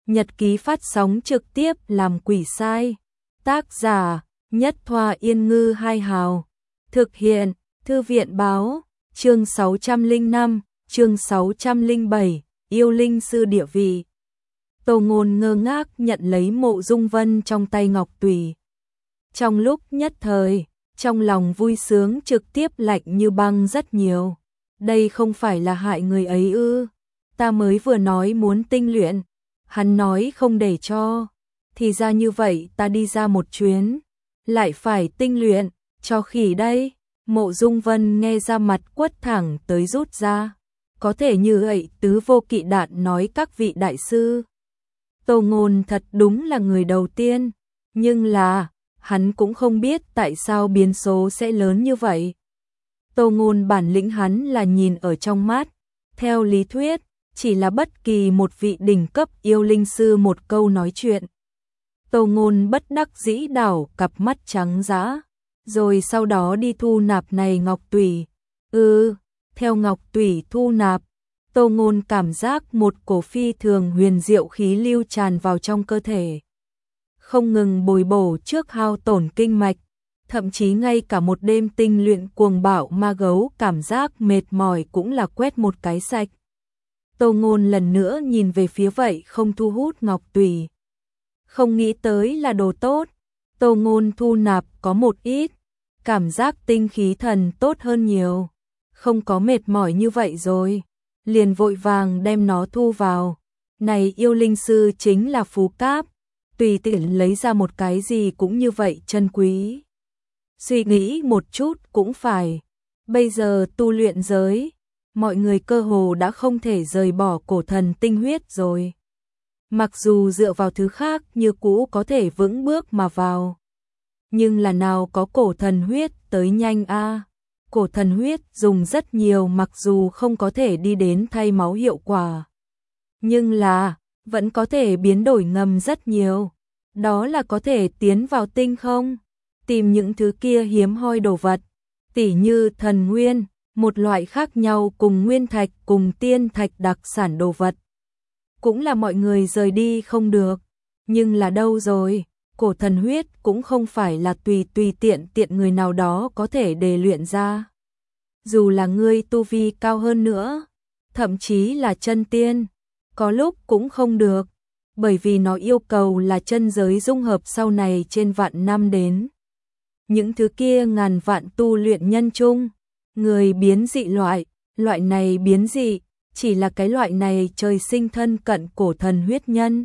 Nhật ký phát sóng trực tiếp làm quỷ sai. Tác giả: Nhất Thoa Yên Ngư Hai Hào. Thực hiện: Thư viện báo. Chương 605, chương 607, yêu linh sư địa vị. Tô Ngôn ngơ ngác nhận lấy Mộ Dung Vân trong tay Ngọc Tùy. Trong lúc nhất thời, trong lòng vui sướng trực tiếp lạnh như băng rất nhiều. Đây không phải là hại người ấy ư? Ta mới vừa nói muốn tinh luyện, hắn nói không để cho. Thì ra như vậy, ta đi ra một chuyến, lại phải tinh luyện, cho khỉ đây. Mộ Dung Vân nghe ra mặt quất thẳng tới rút ra. Có thể như vậy Tứ Vô Kỵ Đạn nói các vị đại sư. Tô Ngôn thật đúng là người đầu tiên, nhưng là hắn cũng không biết tại sao biến số sẽ lớn như vậy. Tô Ngôn bản lĩnh hắn là nhìn ở trong mắt. Theo lý thuyết, chỉ là bất kỳ một vị đỉnh cấp yêu linh sư một câu nói chuyện. Tô Ngôn bất đắc dĩ đảo cặp mắt trắng dã, rồi sau đó đi thu nạp này Ngọc Tùy. Theo Ngọc Tùy thu nạp, Tô Ngôn cảm giác một cổ phi thường huyền diệu khí lưu tràn vào trong cơ thể. Không ngừng bồi bổ trước hao tổn kinh mạch, thậm chí ngay cả một đêm tinh luyện cuồng bạo ma gấu cảm giác mệt mỏi cũng là quét một cái sạch. Tô Ngôn lần nữa nhìn về phía vậy không thu hút Ngọc Tùy. Không nghĩ tới là đồ tốt, Tô Ngôn thu nạp có một ít, cảm giác tinh khí thần tốt hơn nhiều. Không có mệt mỏi như vậy rồi, liền vội vàng đem nó thu vào. Này yêu linh sư chính là phú cáp, tùy tiện lấy ra một cái gì cũng như vậy chân quý. Suy nghĩ một chút cũng phải, bây giờ tu luyện giới, mọi người cơ hồ đã không thể rời bỏ cổ thần tinh huyết rồi. Mặc dù dựa vào thứ khác như cũ có thể vững bước mà vào, nhưng là nào có cổ thần huyết tới nhanh a. Cổ thần huyết dùng rất nhiều mặc dù không có thể đi đến thay máu hiệu quả, nhưng là vẫn có thể biến đổi ngầm rất nhiều. Đó là có thể tiến vào tinh không, tìm những thứ kia hiếm hoi đồ vật, tỉ như thần nguyên, một loại khác nhau cùng nguyên thạch cùng tiên thạch đặc sản đồ vật. Cũng là mọi người rời đi không được, nhưng là đâu rồi, cổ thần huyết cũng không phải là tùy tiện người nào đó có thể đề luyện ra. Dù là ngươi tu vi cao hơn nữa, thậm chí là chân tiên, có lúc cũng không được, bởi vì nó yêu cầu là chân giới dung hợp sau này trên vạn năm đến. Những thứ kia ngàn vạn tu luyện nhân chung, người biến dị loại này biến dị, chỉ là cái loại này trời sinh thân cận cổ thần huyết nhân.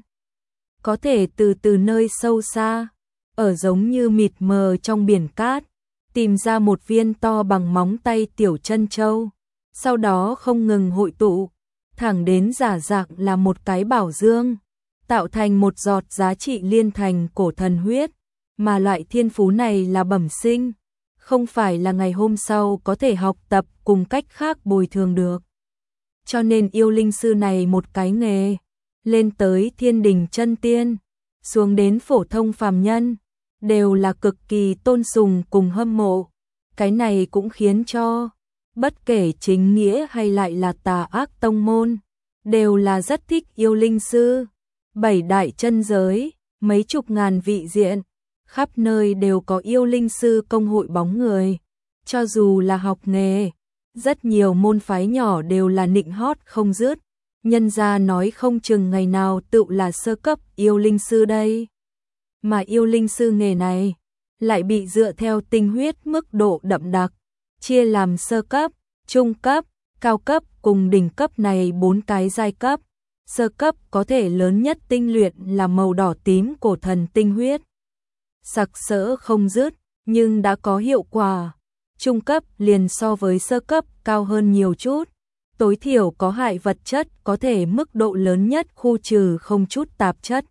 Có thể từ nơi sâu xa, ở giống như mịt mờ trong biển cát, tìm ra một viên to bằng móng tay tiểu chân châu, sau đó không ngừng hội tụ, thẳng đến giả dạng là một cái bảo dương, tạo thành một giọt giá trị liên thành cổ thần huyết, mà loại thiên phú này là bẩm sinh, không phải là ngày hôm sau có thể học tập cùng cách khác bồi thường được. Cho nên yêu linh sư này một cái nghề, lên tới thiên đình chân tiên, xuống đến phổ thông phàm nhân, đều là cực kỳ tôn sùng cùng hâm mộ. Cái này cũng khiến cho, bất kể chính nghĩa hay lại là tà ác tông môn, đều là rất thích yêu linh sư. 7 đại chân giới, mấy chục ngàn vị diện, khắp nơi đều có yêu linh sư công hội bóng người. Cho dù là học nghề, rất nhiều môn phái nhỏ đều là nịnh hót không dứt. Nhân gia nói không chừng ngày nào tự là sơ cấp yêu linh sư đây. Mà yêu linh sư nghề này lại bị dựa theo tinh huyết mức độ đậm đặc, chia làm sơ cấp, trung cấp, cao cấp cùng đỉnh cấp này 4 cái giai cấp. Sơ cấp có thể lớn nhất tinh luyện là màu đỏ tím cổ thần tinh huyết, sặc sỡ không dứt, nhưng đã có hiệu quả. Trung cấp liền so với sơ cấp cao hơn nhiều chút, tối thiểu có hại vật chất có thể mức độ lớn nhất khu trừ không chút tạp chất,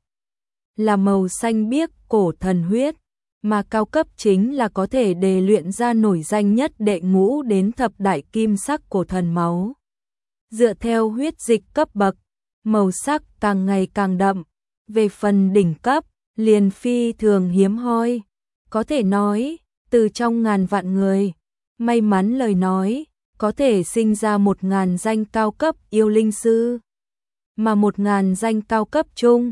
là màu xanh biếc cổ thần huyết, mà cao cấp chính là có thể đề luyện ra nổi danh nhất đệ ngũ đến thập đại kim sắc cổ thần máu. Dựa theo huyết dịch cấp bậc, màu sắc càng ngày càng đậm, về phần đỉnh cấp, liền phi thường hiếm hoi. Có thể nói, từ trong ngàn vạn người, may mắn lời nói, có thể sinh ra 1000 danh cao cấp yêu linh sư, mà 1000 danh cao cấp chung,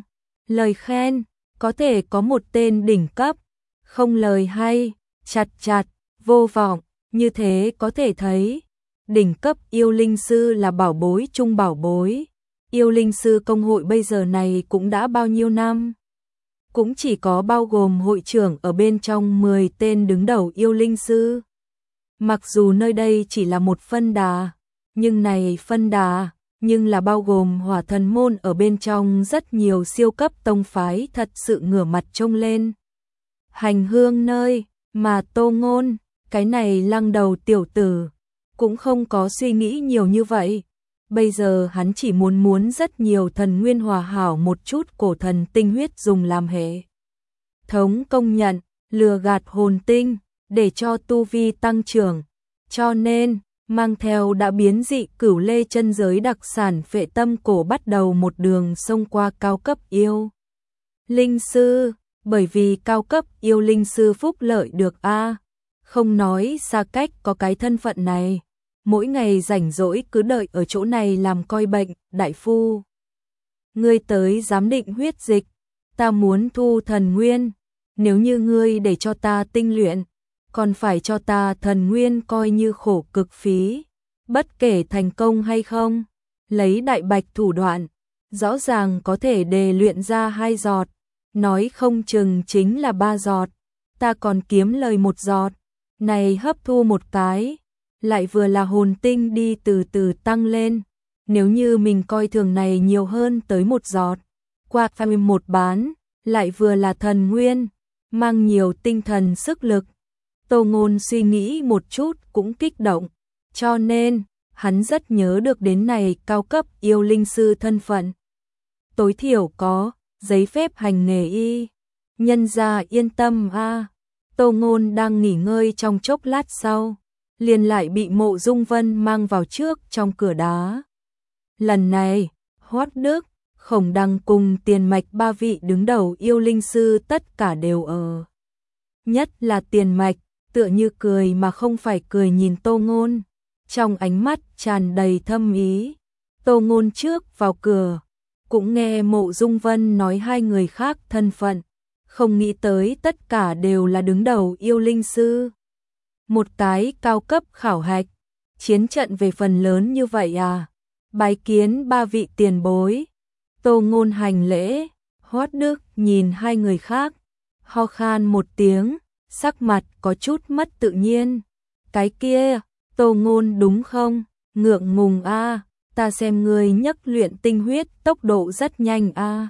Lời khen, có thể có một tên đỉnh cấp, không lời hay, chặt chặt, vô vọng, như thế có thể thấy, đỉnh cấp yêu linh sư là bảo bối chung bảo bối. Yêu linh sư công hội bây giờ này cũng đã bao nhiêu năm? Cũng chỉ có bao gồm hội trưởng ở bên trong 10 tên đứng đầu yêu linh sư. Mặc dù nơi đây chỉ là một phân đà, nhưng này phân đà, nhưng là bao gồm Hỏa Thần môn ở bên trong rất nhiều siêu cấp tông phái thật sự ngửa mặt trông lên. Hành hương nơi, mà Tô Ngôn, cái này lăng đầu tiểu tử, cũng không có suy nghĩ nhiều như vậy. Bây giờ hắn chỉ muốn rất nhiều thần nguyên hòa hảo một chút cổ thần tinh huyết dùng làm hệ thống công nhận, lừa gạt hồn tinh, để cho tu vi tăng trưởng. Cho nên, mang theo đã biến dị cửu lê chân giới đặc sản Phệ Tâm Cổ bắt đầu một đường xông qua cao cấp yêu linh sư, bởi vì cao cấp yêu linh sư phúc lợi được a. Không nói xa cách có cái thân phận này, mỗi ngày rảnh rỗi cứ đợi ở chỗ này làm coi bệnh. Đại phu, ngươi tới giám định huyết dịch, ta muốn thu thần nguyên, nếu như ngươi để cho ta tinh luyện, còn phải cho ta thần nguyên coi như khổ cực phí, bất kể thành công hay không, lấy đại bạch thủ đoạn, rõ ràng có thể đề luyện ra 2 giọt, nói không chừng chính là 3 giọt, ta còn kiếm lời 1 giọt, này hấp thu một cái, lại vừa là hồn tinh đi từ từ tăng lên, nếu như mình coi thường này nhiều hơn tới 1 giọt, qua phàm một bán, lại vừa là thần nguyên, mang nhiều tinh thần sức lực. Tô Ngôn suy nghĩ một chút cũng kích động, cho nên, hắn rất nhớ được đến này cao cấp yêu linh sư thân phận. Tối thiểu có, giấy phép hành nghề y, nhân gia yên tâm a. Tô Ngôn đang nghỉ ngơi trong chốc lát sau, liền lại bị Mộ Dung Vân mang vào trước trong cửa đá. Lần này, Hoắc Đức, Khổng Đăng cùng Tiền Mạch 3 vị đứng đầu yêu linh sư tất cả đều ở. Nhất là Tiền Mạch, tựa như cười mà không phải cười nhìn Tô Ngôn, trong ánh mắt tràn đầy thâm ý. Tô Ngôn trước vào cửa, cũng nghe Mộ Dung Vân nói 2 người khác thân phận, không nghĩ tới tất cả đều là đứng đầu yêu linh sư. Một cái cao cấp khảo hạch, chiến trận về phần lớn như vậy à? Bái kiến 3 vị tiền bối. Tô Ngôn hành lễ, Hoắc Đức nhìn 2 người khác, ho khan một tiếng, sắc mặt có chút mất tự nhiên. Cái kia, Tô Ngôn đúng không? Ngượng ngùng a, ta xem ngươi nhấc luyện tinh huyết tốc độ rất nhanh a.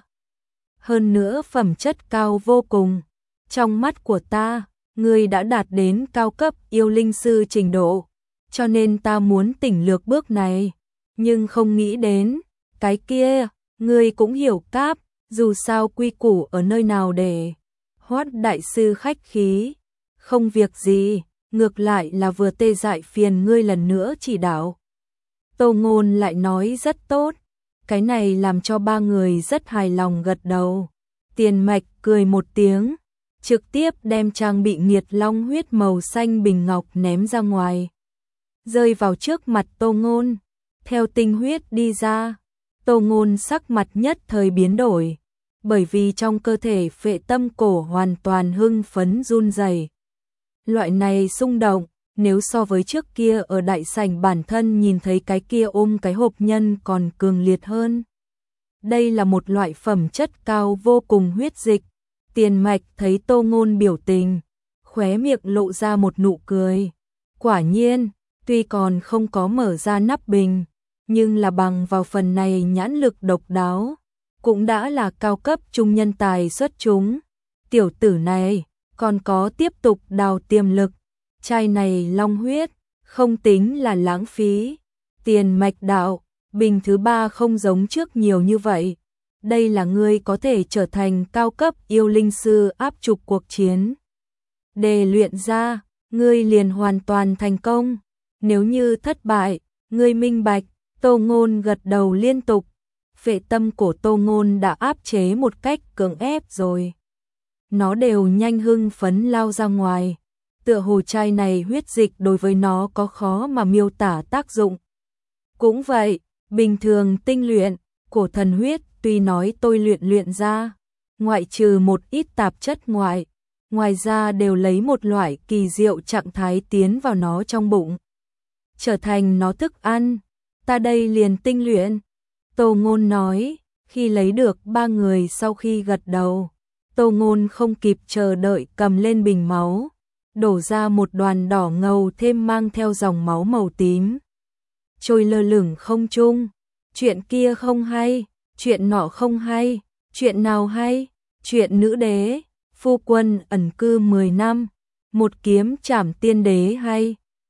Hơn nữa phẩm chất cao vô cùng. Trong mắt của ta, ngươi đã đạt đến cao cấp yêu linh sư trình độ, cho nên ta muốn tỉnh lược bước này, nhưng không nghĩ đến, cái kia, ngươi cũng hiểu cáp, dù sao quy củ ở nơi nào để. Hoắc đại sư khách khí, không việc gì, ngược lại là vừa tê dại phiền ngươi lần nữa chỉ đạo. Tô Ngôn lại nói rất tốt, cái này làm cho 3 người rất hài lòng gật đầu. Tiền Mạch cười một tiếng, trực tiếp đem trang bị nghiệt long huyết màu xanh bình ngọc ném ra ngoài, rơi vào trước mặt Tô Ngôn. Theo tinh huyết đi ra, Tô Ngôn sắc mặt nhất thời biến đổi, bởi vì trong cơ thể Phệ Tâm Cổ hoàn toàn hưng phấn run rẩy. Loại này xung động, nếu so với trước kia ở đại sảnh bản thân nhìn thấy cái kia ôm cái hộp nhân còn cường liệt hơn. Đây là một loại phẩm chất cao vô cùng huyết dịch. Tiền Mạch thấy Tô Ngôn biểu tình, khóe miệng lộ ra một nụ cười. Quả nhiên, tuy còn không có mở ra nắp bình, nhưng là bằng vào phần này nhãn lực độc đáo, cũng đã là cao cấp trung nhân tài xuất chúng. Tiểu tử này, còn có tiếp tục đào tiềm lực, chai này long huyết, không tính là lãng phí. Tiền Mạch đạo, bình thứ 3 không giống trước nhiều như vậy. Đây là ngươi có thể trở thành cao cấp yêu linh sư áp trục cuộc chiến. Để luyện ra, ngươi liền hoàn toàn thành công. Nếu như thất bại, ngươi minh bạch. Tô Ngôn gật đầu liên tục. Phệ tâm của Tô Ngôn đã áp chế một cách cưỡng ép rồi. Nó đều nhanh hưng phấn lao ra ngoài. Tựa hồ chai này huyết dịch đối với nó có khó mà miêu tả tác dụng. Cũng vậy, bình thường tinh luyện, cổ thần huyết tuy nói tôi luyện ra, ngoại trừ một ít tạp chất ngoài ra đều lấy một loại kỳ diệu trạng thái tiến vào nó trong bụng, trở thành nó thức ăn. Ta đây liền tinh luyện. Tô Ngôn nói, khi lấy được ba người sau khi gật đầu, Tô Ngôn không kịp chờ đợi cầm lên bình máu, đổ ra một đoàn đỏ ngầu thêm mang theo dòng máu màu tím, trôi lơ lửng không trung. Chuyện kia không hay, chuyện nọ không hay, chuyện nào hay? Chuyện nữ đế, phu quân ẩn cư 10 năm, một kiếm trảm tiên đế hay?